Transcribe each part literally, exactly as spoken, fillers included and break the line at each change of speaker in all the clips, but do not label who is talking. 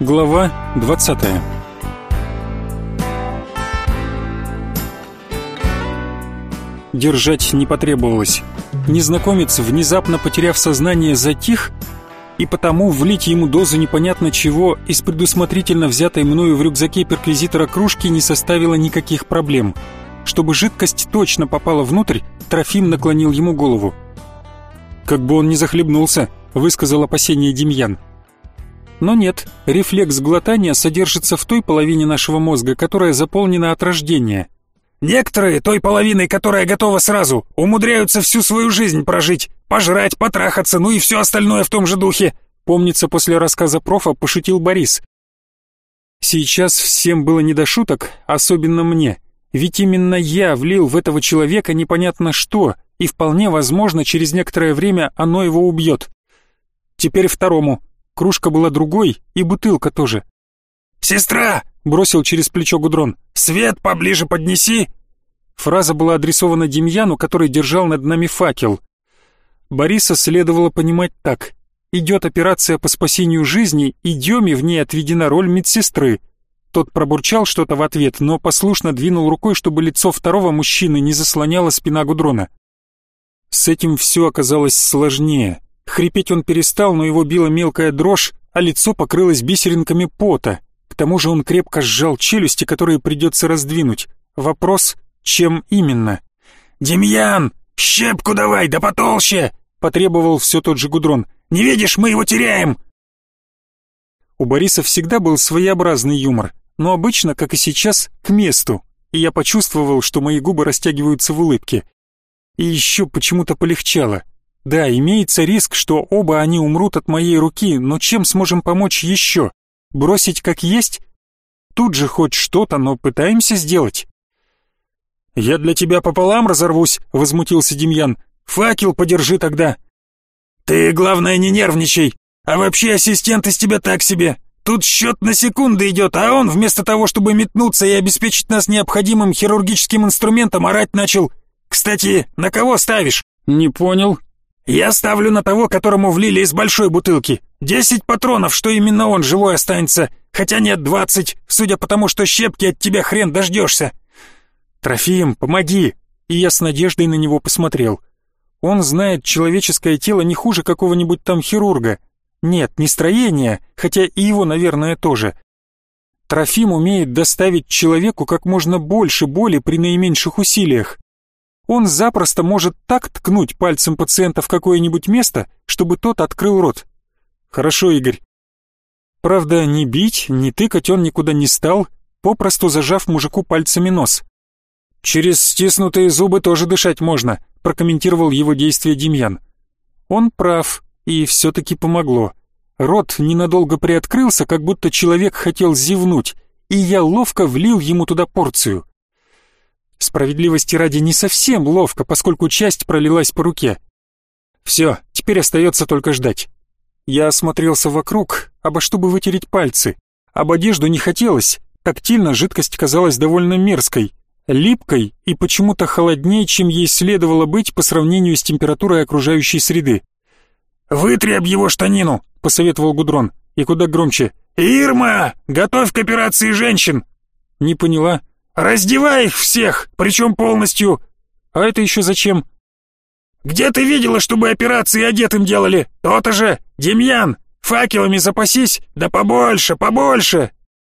Глава двадцатая. Держать не потребовалось. Незнакомец, внезапно потеряв сознание, затих, и потому влить ему дозу непонятно чего из предусмотрительно взятой мною в рюкзаке перквизитора кружки не составило никаких проблем. Чтобы жидкость точно попала внутрь, Трофим наклонил ему голову. «Как бы он не захлебнулся», — высказал опасение Демьян. Но нет, рефлекс глотания содержится в той половине нашего мозга, которая заполнена от рождения.
Некоторые, той половиной, которая готова сразу, умудряются всю свою жизнь прожить, пожрать, потрахаться, ну и все остальное в том же духе.
Помнится, после рассказа профа пошутил Борис. Сейчас всем было не до шуток, особенно мне. Ведь именно я влил в этого человека непонятно что, и вполне возможно, через некоторое время оно его убьет. Теперь второму. Кружка была другой, и бутылка тоже.
«Сестра!» — бросил через плечо Гудрон. «Свет поближе поднеси!»
Фраза была адресована Демьяну, который держал над нами факел. Бориса следовало понимать так. Идет операция по спасению жизни, и Деме в ней отведена роль медсестры. Тот пробурчал что-то в ответ, но послушно двинул рукой, чтобы лицо второго мужчины не заслоняла спина Гудрона. С этим все оказалось сложнее. Хрипеть он перестал, но его била мелкая дрожь, а лицо покрылось бисеринками пота. К тому же он крепко сжал челюсти, которые придется раздвинуть. Вопрос, чем именно?
«Демьян, щепку давай, да потолще!» — потребовал все тот же Гудрон. «Не видишь, мы его теряем!»
У Бориса всегда был своеобразный юмор, но обычно, как и сейчас, к месту, и я почувствовал, что мои губы растягиваются в улыбке. И еще почему-то полегчало. Да, имеется риск, что оба они умрут от моей руки, но чем сможем помочь еще? Бросить как есть? Тут же хоть что-то, но пытаемся сделать.
«Я для тебя пополам разорвусь», — возмутился Демьян. «Факел подержи тогда». «Ты, главное, не нервничай. А вообще ассистент из тебя так себе. Тут счет на секунды идет, а он вместо того, чтобы метнуться и обеспечить нас необходимым хирургическим инструментом, орать начал. Кстати, на кого ставишь?»
«Не понял».
«Я ставлю на того, которому влили из большой бутылки. Десять патронов, что именно он живой останется. Хотя нет, двадцать, судя по тому, что щепки от тебя хрен дождешься».
«Трофим, помоги!» И я с надеждой на него посмотрел. Он знает человеческое тело не хуже какого-нибудь там хирурга. Нет, не строение, хотя и его, наверное, тоже. Трофим умеет доставить человеку как можно больше боли при наименьших усилиях. Он запросто может так ткнуть пальцем пациента в какое-нибудь место, чтобы тот открыл рот. Хорошо, Игорь. Правда, ни бить, ни тыкать он никуда не стал, попросту зажав мужику пальцами нос. «Через стиснутые зубы тоже дышать можно», прокомментировал его действия Демьян. Он прав, и все-таки помогло. Рот ненадолго приоткрылся, как будто человек хотел зевнуть, и я ловко влил ему туда порцию. Справедливости ради не совсем ловко, поскольку часть пролилась по руке. Все, теперь остается только ждать. Я осмотрелся вокруг, обо чтобы вытереть пальцы. Об одежду не хотелось, тактильно жидкость казалась довольно мерзкой, липкой и почему-то холоднее, чем ей следовало быть по сравнению с температурой окружающей среды.
«Вытри об его штанину», — посоветовал Гудрон, и куда громче. «Ирма, готовь к операции женщин!»
«Не поняла».
«Раздевай их всех, причем полностью!»
«А это еще зачем?»
«Где ты видела, чтобы операции одетым делали? То-то же! Демьян, факелами запасись, да побольше, побольше!»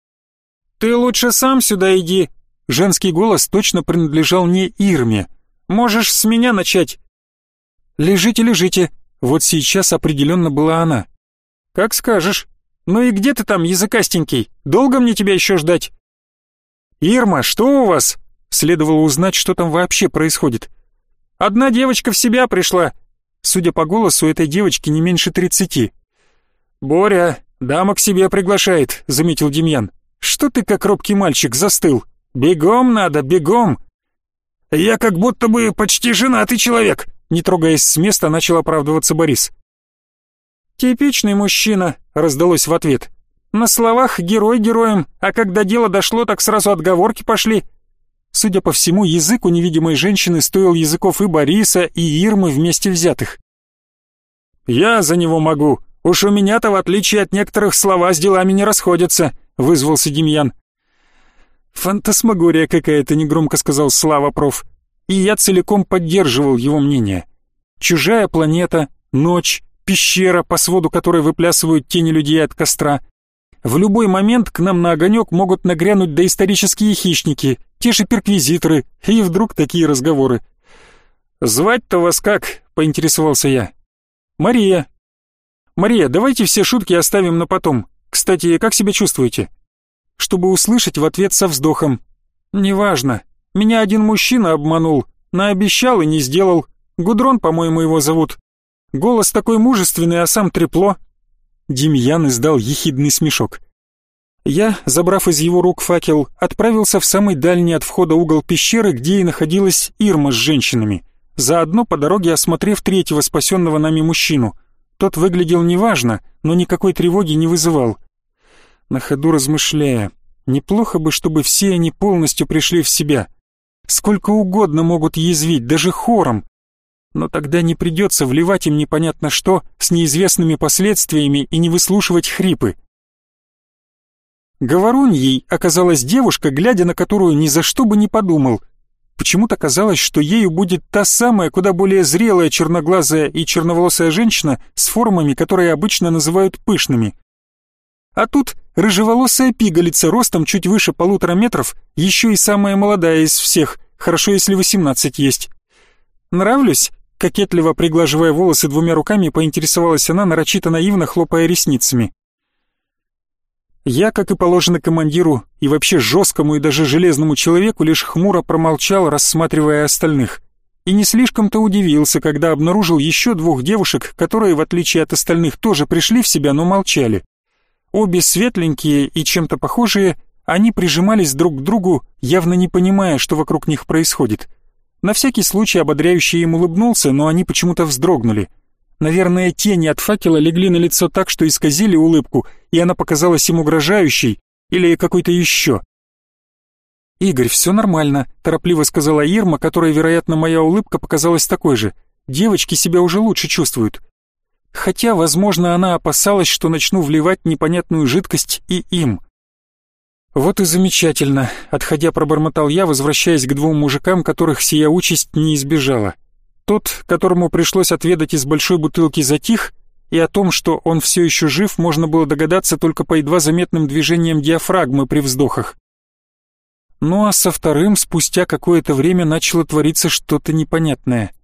«Ты лучше сам сюда иди!» Женский голос точно принадлежал не Ирме. «Можешь с меня начать!» «Лежите, лежите!» Вот сейчас определенно была она. «Как скажешь. Ну и где ты там, языкастенький? Долго мне тебя еще ждать?» «Ирма, что у вас?» Следовало узнать, что там вообще происходит. «Одна девочка в себя пришла». Судя по голосу, этой девочки не меньше тридцати. «Боря, дама к себе приглашает», — заметил Демьян. «Что ты как робкий мальчик застыл? Бегом надо, бегом!»
«Я как будто бы почти женатый человек», — не трогаясь с места, начал оправдываться Борис.
«Типичный мужчина», — раздалось в ответ. «На словах герой героем, а когда дело дошло, так сразу отговорки пошли». Судя по всему, язык у невидимой женщины стоил языков и Бориса, и Ирмы вместе взятых.
«Я за него могу»,
«Уж у меня-то, в отличие от некоторых, слова с делами не расходятся», — вызвался Демьян. «Фантасмагория какая-то», — негромко сказал Слава проф. И я целиком поддерживал его мнение. Чужая планета, ночь, пещера, по своду которой выплясывают тени людей от костра. В любой момент к нам на огонек могут нагрянуть доисторические хищники, те же перквизиторы, и вдруг такие разговоры. «Звать-то вас как?» — поинтересовался я. «Мария». «Мария, давайте все шутки оставим на потом. Кстати, как себя чувствуете?» Чтобы услышать в ответ со вздохом. «Неважно. Меня один мужчина обманул. Наобещал и не сделал. Гудрон, по-моему, его зовут. Голос такой мужественный, а сам трепло». Демьян издал ехидный смешок. Я, забрав из его рук факел, отправился в самый дальний от входа угол пещеры, где и находилась Ирма с женщинами, заодно по дороге осмотрев третьего спасенного нами мужчину. Тот выглядел неважно, но никакой тревоги не вызывал. На ходу размышляя, неплохо бы, чтобы все они полностью пришли в себя. Сколько угодно могут язвить, даже хором. Но тогда не придется вливать им непонятно что, с неизвестными последствиями и не выслушивать хрипы. Говоруньей оказалась девушка, глядя на которую ни за что бы не подумал. Почему-то казалось, что ею будет та самая, куда более зрелая черноглазая и черноволосая женщина с формами, которые обычно называют пышными. А тут рыжеволосая пигалица ростом чуть выше полутора метров, еще и самая молодая из всех, хорошо если восемнадцать есть. «Нравлюсь?» — кокетливо приглаживая волосы двумя руками, поинтересовалась она, нарочито наивно хлопая ресницами. Я, как и положено командиру, и вообще жесткому и даже железному человеку, лишь хмуро промолчал, рассматривая остальных. И не слишком-то удивился, когда обнаружил еще двух девушек, которые, в отличие от остальных, тоже пришли в себя, но молчали. Обе светленькие и чем-то похожие, они прижимались друг к другу, явно не понимая, что вокруг них происходит. На всякий случай ободряюще им улыбнулся, но они почему-то вздрогнули. Наверное, тени от факела легли на лицо так, что исказили улыбку, и она показалась им угрожающей или какой-то еще. «Игорь, все нормально», — торопливо сказала Ирма, которой, вероятно, моя улыбка показалась такой же. «Девочки себя уже лучше чувствуют». Хотя, возможно, она опасалась, что начну вливать непонятную жидкость и им. «Вот и замечательно», — отходя пробормотал я, возвращаясь к двум мужикам, которых сия участь не избежала. Тот, которому пришлось отведать из большой бутылки, затих, и о том, что он все еще жив, можно было догадаться только по едва заметным движениям диафрагмы при вздохах. Ну а со вторым спустя какое-то время начало твориться что-то непонятное.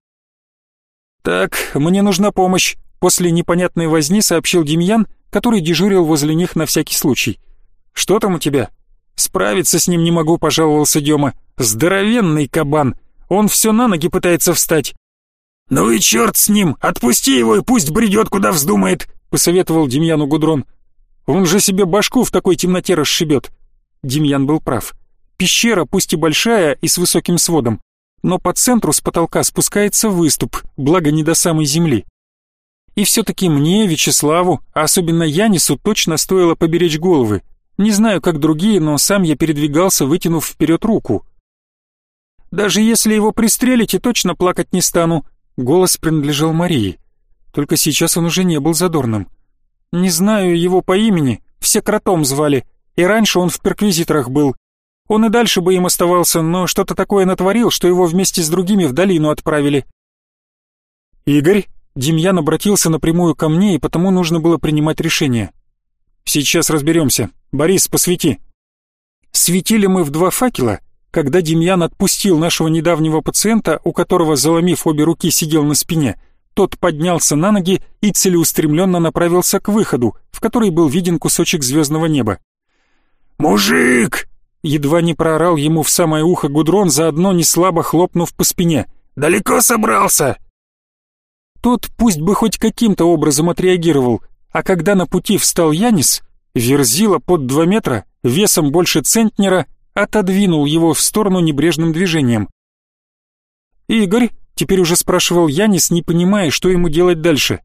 «Так, мне нужна помощь», — после непонятной возни сообщил Демьян, который дежурил возле них на всякий случай. «Что там у тебя?» «Справиться с ним не могу», — пожаловался Дема. «Здоровенный кабан, он все на ноги пытается встать».
«Ну и черт с ним, отпусти его и пусть бредет, куда вздумает», — посоветовал Демьяну Гудрон.
«Он же себе башку в такой темноте расшибет». Демьян был прав. Пещера, пусть и большая и с высоким сводом, но по центру с потолка спускается выступ, благо не до самой земли. И все-таки мне, Вячеславу, а особенно Янису, точно стоило поберечь головы. Не знаю, как другие, но сам я передвигался, вытянув вперед руку. «Даже если его пристрелите, точно плакать не стану», — голос принадлежал Марии. Только сейчас он уже не был задорным. «Не знаю его по имени, все кротом звали, и раньше он в перквизиторах был. Он и дальше бы им оставался, но что-то такое натворил, что его вместе с другими в долину отправили». «Игорь?» — Демьян обратился напрямую ко мне, и потому нужно было принимать решение. «Сейчас разберемся. Борис, посвети». Светили мы в два факела, когда Демьян отпустил нашего недавнего пациента, у которого, заломив обе руки, сидел на спине. Тот поднялся на ноги и целеустремленно направился к выходу, в который был виден кусочек звездного неба.
«Мужик!» — едва не проорал ему в самое ухо Гудрон, заодно неслабо хлопнув по спине. «Далеко собрался?»
Тот пусть бы хоть каким-то образом отреагировал, а когда на пути встал Янис, верзила под два метра, весом больше центнера, отодвинул его в сторону небрежным движением. «Игорь?» — теперь уже спрашивал Янис, не понимая, что ему делать дальше.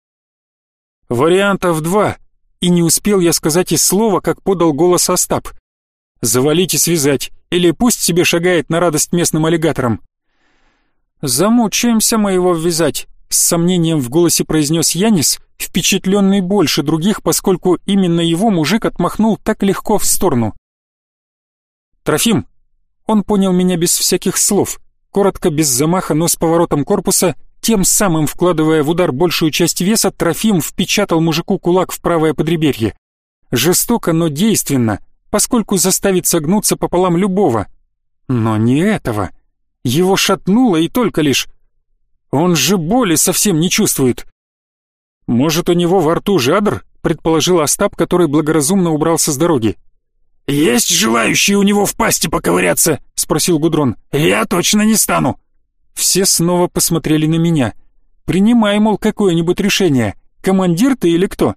«Вариантов два», и не успел я сказать и слова, как подал голос Остап. «Завалить и связать, или пусть себе шагает на радость местным аллигаторам». «Замучаемся мы его ввязать», — с сомнением в голосе произнес Янис, впечатленный больше других, поскольку именно его мужик отмахнул так легко в сторону. «Трофим!» Он понял меня без всяких слов, коротко, без замаха, но с поворотом корпуса, тем самым вкладывая в удар большую часть веса, Трофим впечатал мужику кулак в правое подреберье. Жестоко, но действенно, поскольку заставит согнуться пополам любого. Но не этого. Его шатнуло и только лишь. Он же боли совсем не чувствует. «Может, у него во рту жадр?» — предположил Остап, который благоразумно убрался с дороги.
«Есть желающие у него в пасти поковыряться?» — спросил Гудрон. «Я точно не стану».
Все снова посмотрели на меня. «Принимай, мол, какое-нибудь решение. Командир ты или кто?»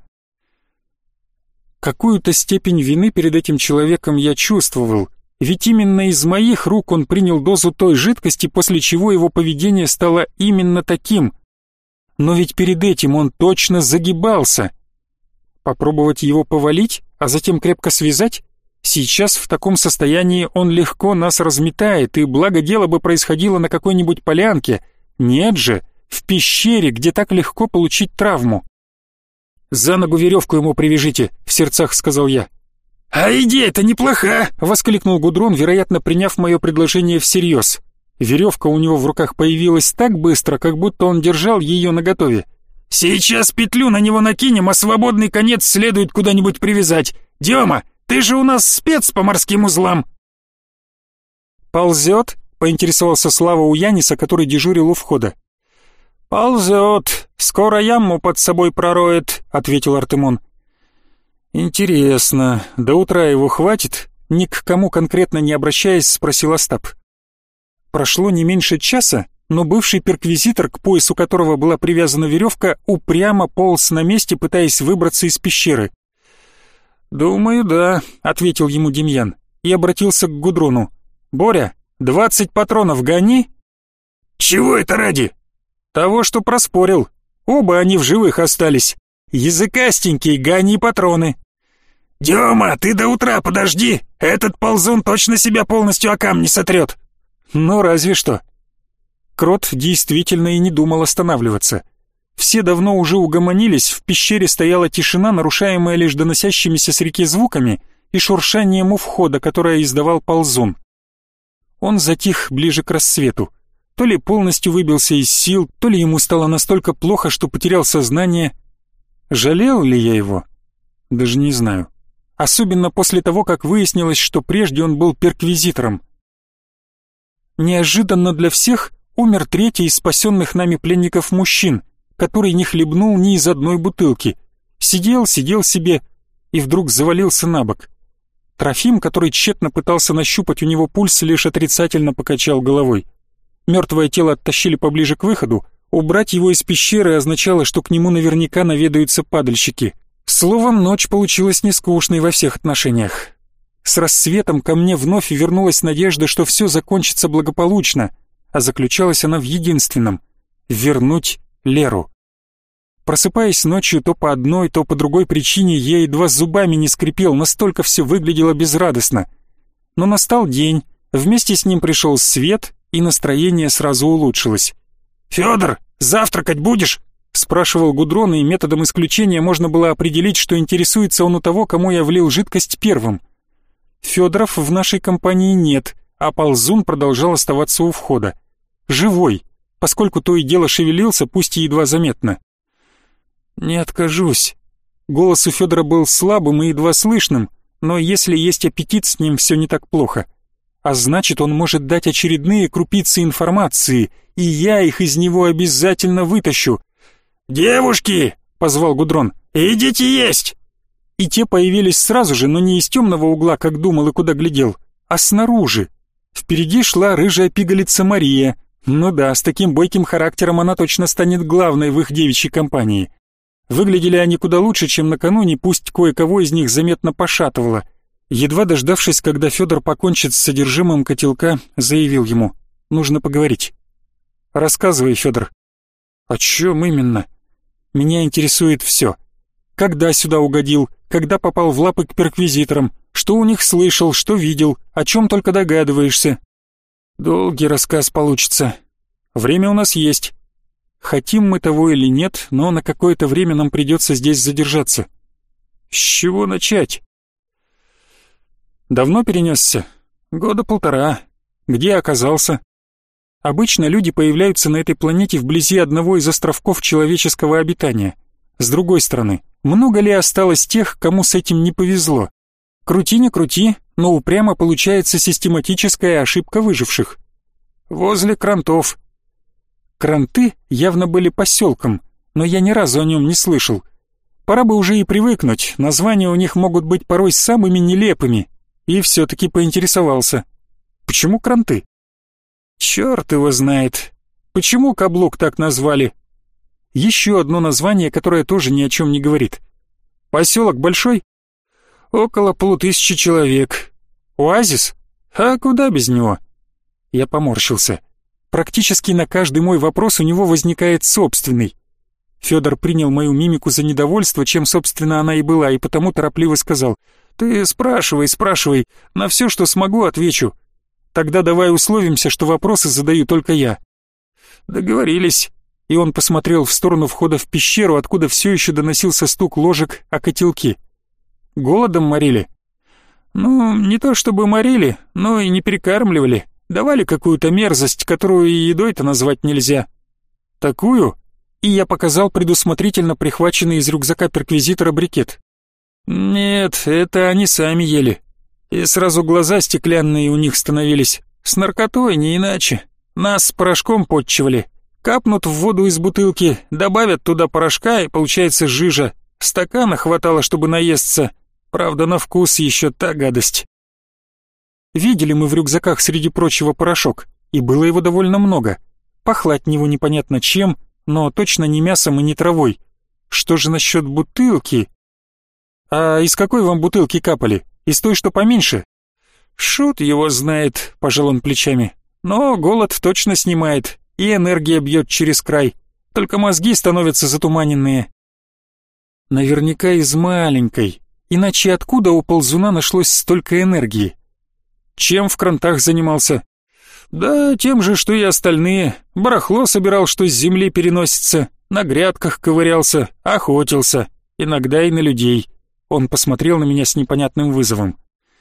Какую-то степень вины перед этим человеком я чувствовал, ведь именно из моих рук он принял дозу той жидкости, после чего его поведение стало именно таким. Но ведь перед этим он точно загибался. Попробовать его повалить, а затем крепко связать? Сейчас в таком состоянии он легко нас разметает, и благо дело бы происходило на какой-нибудь полянке. Нет же, в пещере, где так легко получить травму. «За ногу веревку ему привяжите», — в сердцах сказал я.
«А идея-то неплоха!» — воскликнул Гудрон, вероятно, приняв мое предложение всерьез. Веревка у него в руках появилась так быстро, как будто он держал ее наготове. «Сейчас петлю на него накинем, а свободный конец следует куда-нибудь привязать. Дема, ты же у нас спец по морским узлам!»
«Ползет?» — поинтересовался Слава у Яниса, который дежурил у входа. «Ползет, скоро яму под собой пророет», — ответил Артемон. «Интересно, до утра его хватит?» — ни к кому конкретно не обращаясь, спросил Остап. Прошло не меньше часа, но бывший перквизитор, к поясу которого была привязана веревка, упрямо полз на месте, пытаясь выбраться из пещеры. «Думаю, да», — ответил ему Демьян и обратился к Гудрону. «Боря, двадцать патронов гони».
«Чего это ради?»
«Того, что проспорил. Оба они в живых остались. Языкастенький, гони патроны».
«Дема, ты до утра подожди, этот ползун точно себя полностью о камни сотрет».
«Ну, разве что». Крот действительно и не думал останавливаться. Все давно уже угомонились, в пещере стояла тишина, нарушаемая лишь доносящимися с реки звуками и шуршанием у входа, которое издавал ползун. Он затих ближе к рассвету. То ли полностью выбился из сил, то ли ему стало настолько плохо, что потерял сознание. Жалел ли я его? Даже не знаю. Особенно после того, как выяснилось, что прежде он был перквизитором. Неожиданно для всех умер третий из спасенных нами пленников мужчин, который не хлебнул ни из одной бутылки. Сидел, сидел себе и вдруг завалился на бок. Трофим, который тщетно пытался нащупать у него пульс, лишь отрицательно покачал головой. Мертвое тело оттащили поближе к выходу. Убрать его из пещеры означало, что к нему наверняка наведаются падальщики. Словом, ночь получилась нескучной во всех отношениях. С рассветом ко мне вновь вернулась надежда, что все закончится благополучно, а заключалась она в единственном — вернуть Леру. Просыпаясь ночью то по одной, то по другой причине, я едва зубами не скрипел, настолько все выглядело безрадостно. Но настал день, вместе с ним пришел свет, и настроение сразу улучшилось.
«Федор, завтракать будешь?» — спрашивал Гудрон, и методом исключения можно было определить, что интересуется он у того, кому я влил жидкость первым.
Федоров в нашей компании нет, а ползун продолжал оставаться у входа. Живой, поскольку то и дело шевелился, пусть и едва заметно. «Не откажусь». Голос у Федора был слабым и едва слышным, но если есть аппетит, с ним все не так плохо. А значит, он может дать очередные крупицы информации, и я их из него обязательно вытащу.
«Девушки!» — позвал Гудрон. «Идите есть!»
И те появились сразу же, но не из темного угла, как думал и куда глядел, а снаружи. Впереди шла рыжая пигалица Мария. Ну да, с таким бойким характером она точно станет главной в их девичьей компании. Выглядели они куда лучше, чем накануне, пусть кое-кого из них заметно пошатывало. Едва дождавшись, когда Федор покончит с содержимым котелка, заявил ему: «Нужно поговорить». «Рассказывай, Федор». «О чем именно?» «Меня интересует все. Когда сюда угодил, когда попал в лапы к перквизиторам, что у них слышал, что видел, о чем только догадываешься». «Долгий рассказ получится. Время у нас есть». Хотим мы того или нет, но на какое-то время нам придется здесь задержаться. С чего начать? Давно перенесся? Года полтора. Где оказался? Обычно люди появляются на этой планете вблизи одного из островков человеческого обитания. С другой стороны, много ли осталось тех, кому с этим не повезло? Крути не крути, но упрямо получается систематическая ошибка выживших. Возле Крантов. Кранты явно были поселком, но я ни разу о нем не слышал. Пора бы уже и привыкнуть, названия у них могут быть порой самыми нелепыми. И все-таки поинтересовался. Почему Кранты? Черт его знает. Почему Каблук так назвали? Еще одно название, которое тоже ни о чем не говорит. Поселок большой? Около полутысячи человек. Оазис? А куда без него? Я поморщился. Практически на каждый мой вопрос у него возникает собственный. Федор принял мою мимику за недовольство, чем, собственно, она и была, и потому торопливо сказал: «Ты спрашивай, спрашивай, на все, что смогу, отвечу. Тогда давай условимся, что вопросы задаю только я». «Договорились». И он посмотрел в сторону входа в пещеру, откуда все еще доносился стук ложек о котелки. «Голодом морили?» «Ну, не то чтобы морили, но и не перекармливали. Давали какую-то мерзость, которую и едой-то назвать нельзя». «Такую?» И я показал предусмотрительно прихваченный из рюкзака перквизитора брикет. «Нет, это они сами ели. И сразу глаза стеклянные у них становились. С наркотой, не иначе. Нас порошком подчивали. Капнут в воду из бутылки, добавят туда порошка, и получается жижа. Стакана хватало, чтобы наесться. Правда, на вкус еще та гадость». Видели мы в рюкзаках среди прочего порошок, и было его довольно много. Пахло от него непонятно чем, но точно не мясом и не травой. Что же насчет бутылки? А из какой вам бутылки капали? Из той, что поменьше? Шут его знает, пожал он плечами. Но голод точно снимает, и энергия бьет через край. Только мозги становятся затуманенные. Наверняка из маленькой. Иначе откуда у ползуна нашлось столько энергии? Чем в Крантах занимался? Да тем же, что и остальные. Барахло собирал, что с земли переносится, на грядках ковырялся, охотился, иногда и на людей. Он посмотрел на меня с непонятным вызовом.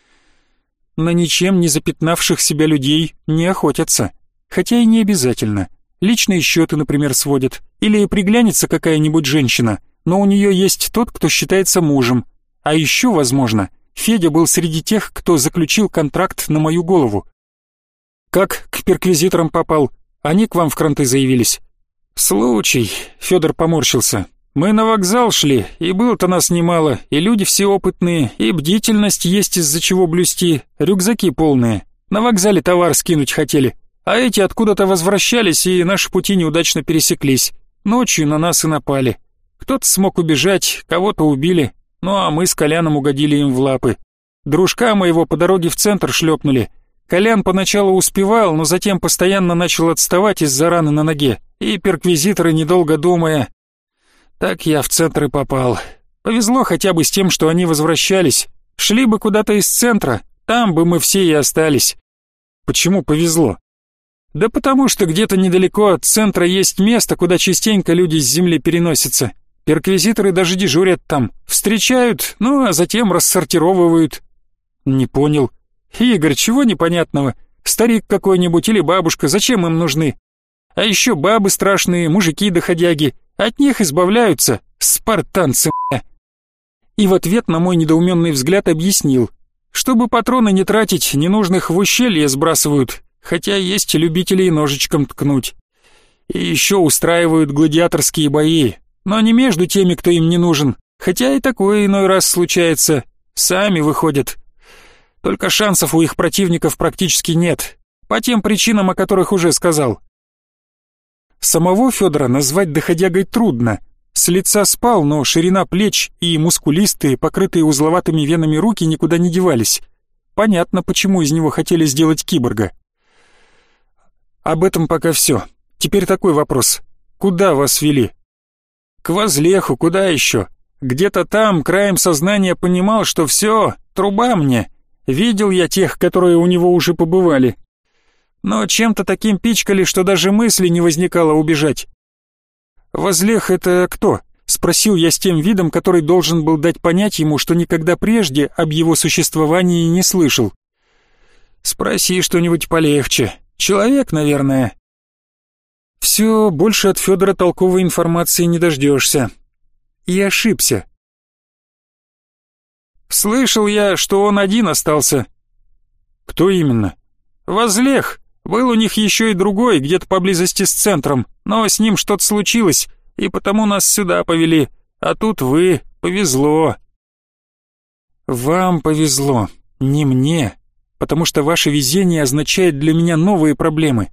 На ничем не запятнавших себя людей не охотятся. Хотя и не обязательно. Личные счеты, например, сводят. Или приглянется какая-нибудь женщина, но у нее есть тот, кто считается мужем. А еще, возможно, Федя был среди тех, кто заключил контракт на мою голову. Как к перквизиторам попал? Они к вам в Кранты заявились? Случай, Федор поморщился. Мы на вокзал шли, и было-то нас немало, и люди все опытные, и бдительность есть из-за чего блюсти, рюкзаки полные. На вокзале товар скинуть хотели, а эти откуда-то возвращались, и наши пути неудачно пересеклись. Ночью на нас и напали. Кто-то смог убежать, кого-то убили, ну а мы с Коляном угодили им в лапы. Дружка моего по дороге в центр шлепнули. Колян поначалу успевал, но затем постоянно начал отставать из-за раны на ноге, и перквизиторы, недолго думая... Так я в центр и попал. Повезло хотя бы с тем, что они возвращались. Шли бы куда-то из центра, там бы мы все и остались. Почему повезло? Да потому что где-то недалеко от центра есть место, куда частенько люди с земли переносятся. Перквизиторы даже дежурят там, встречают, ну а затем рассортировывают. Не понял. Игорь, чего непонятного? Старик какой-нибудь или бабушка, зачем им нужны? А еще бабы страшные, мужики доходяги. От них избавляются, спартанцы, м***. И в ответ на мой недоуменный взгляд объяснил. Чтобы патроны не тратить, ненужных в ущелье сбрасывают, хотя есть любители и ножичком ткнуть. И еще устраивают гладиаторские бои, но не между теми, кто им не нужен, хотя и такое иной раз случается. Сами выходят. Только шансов у их противников практически нет, по тем причинам, о которых уже сказал. Самого Федора назвать доходягой трудно. С лица спал, но ширина плеч и мускулистые, покрытые узловатыми венами руки никуда не девались. Понятно, почему из него хотели сделать киборга. Об этом пока все. Теперь такой вопрос. Куда вас вели? К Возлеху, куда еще? Где-то там, краем сознания понимал, что все, труба мне. Видел я тех, которые у него уже побывали. Но чем-то таким пичкали, что даже мысли не возникало убежать. «Возлех — это кто?» — спросил я с тем видом, который должен был дать понять ему, что никогда прежде об его существовании не слышал. «Спроси что-нибудь полегче. Человек, наверное». «Все, больше от Федора толковой информации не дождешься». И ошибся. «Слышал я, что он один остался». «Кто именно?» «Возлех. Был у них еще и другой, где-то поблизости с центром, но с ним что-то случилось, и потому нас сюда повели. А тут вы. Повезло». «Вам повезло, не мне, потому что ваше везение означает для меня новые проблемы».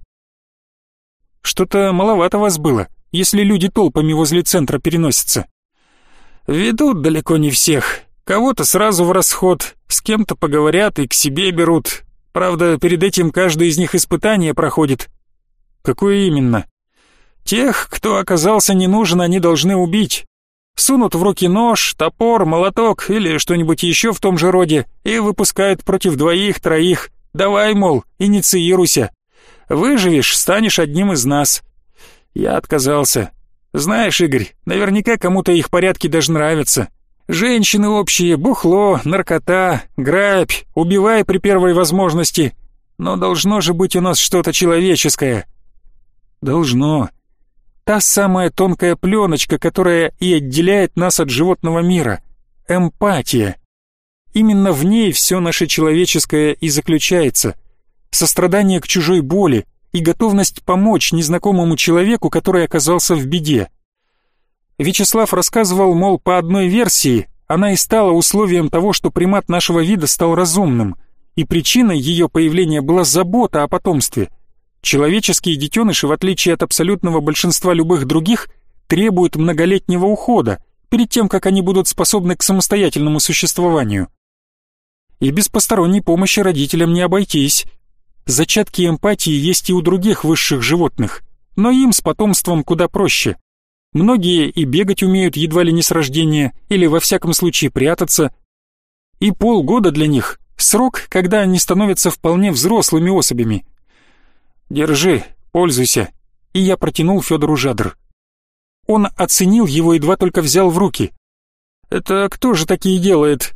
«Что-то маловато вас было, если люди толпами возле центра переносятся». «Ведут далеко не всех. Кого-то сразу в расход, с кем-то поговорят и к себе берут. Правда, перед этим каждый из них испытание проходит». «Какое именно?» «Тех, кто оказался не нужен, они должны убить. Сунут в руки нож, топор, молоток или что-нибудь еще в том же роде и выпускают против двоих-троих. Давай, мол, инициируйся. Выживешь, станешь одним из нас». Я отказался. Знаешь, Игорь, наверняка кому-то их порядки даже нравятся. Женщины общие, бухло, наркота, грабь, убивай при первой возможности. Но должно же быть у нас что-то человеческое. Должно. Та самая тонкая пленочка, которая и отделяет нас от животного мира. Эмпатия. Именно в ней все наше человеческое и заключается. Сострадание к чужой боли и готовность помочь незнакомому человеку, который оказался в беде. Вячеслав рассказывал, мол, по одной версии, она и стала условием того, что примат нашего вида стал разумным, и причиной ее появления была забота о потомстве. Человеческие детеныши, в отличие от абсолютного большинства любых других, требуют многолетнего ухода, перед тем, как они будут способны к самостоятельному существованию. И без посторонней помощи родителям не обойтись. Зачатки эмпатии есть и у других высших животных, но им с потомством куда проще. Многие и бегать умеют едва ли не с рождения, или во всяком случае прятаться. И полгода для них — срок, когда они становятся вполне взрослыми особями. «Держи, пользуйся», и я протянул Федору жадр. Он оценил его, едва только взял в руки. «Это кто же такие делает?»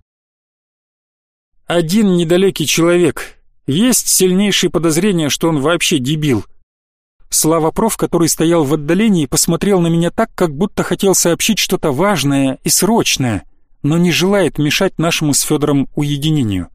«Один недалекий человек. Есть сильнейшие подозрения, что он вообще дебил». Слава проф, который стоял в отдалении, посмотрел на меня так, как будто хотел сообщить что-то важное и срочное, но не желает мешать нашему с Федором уединению.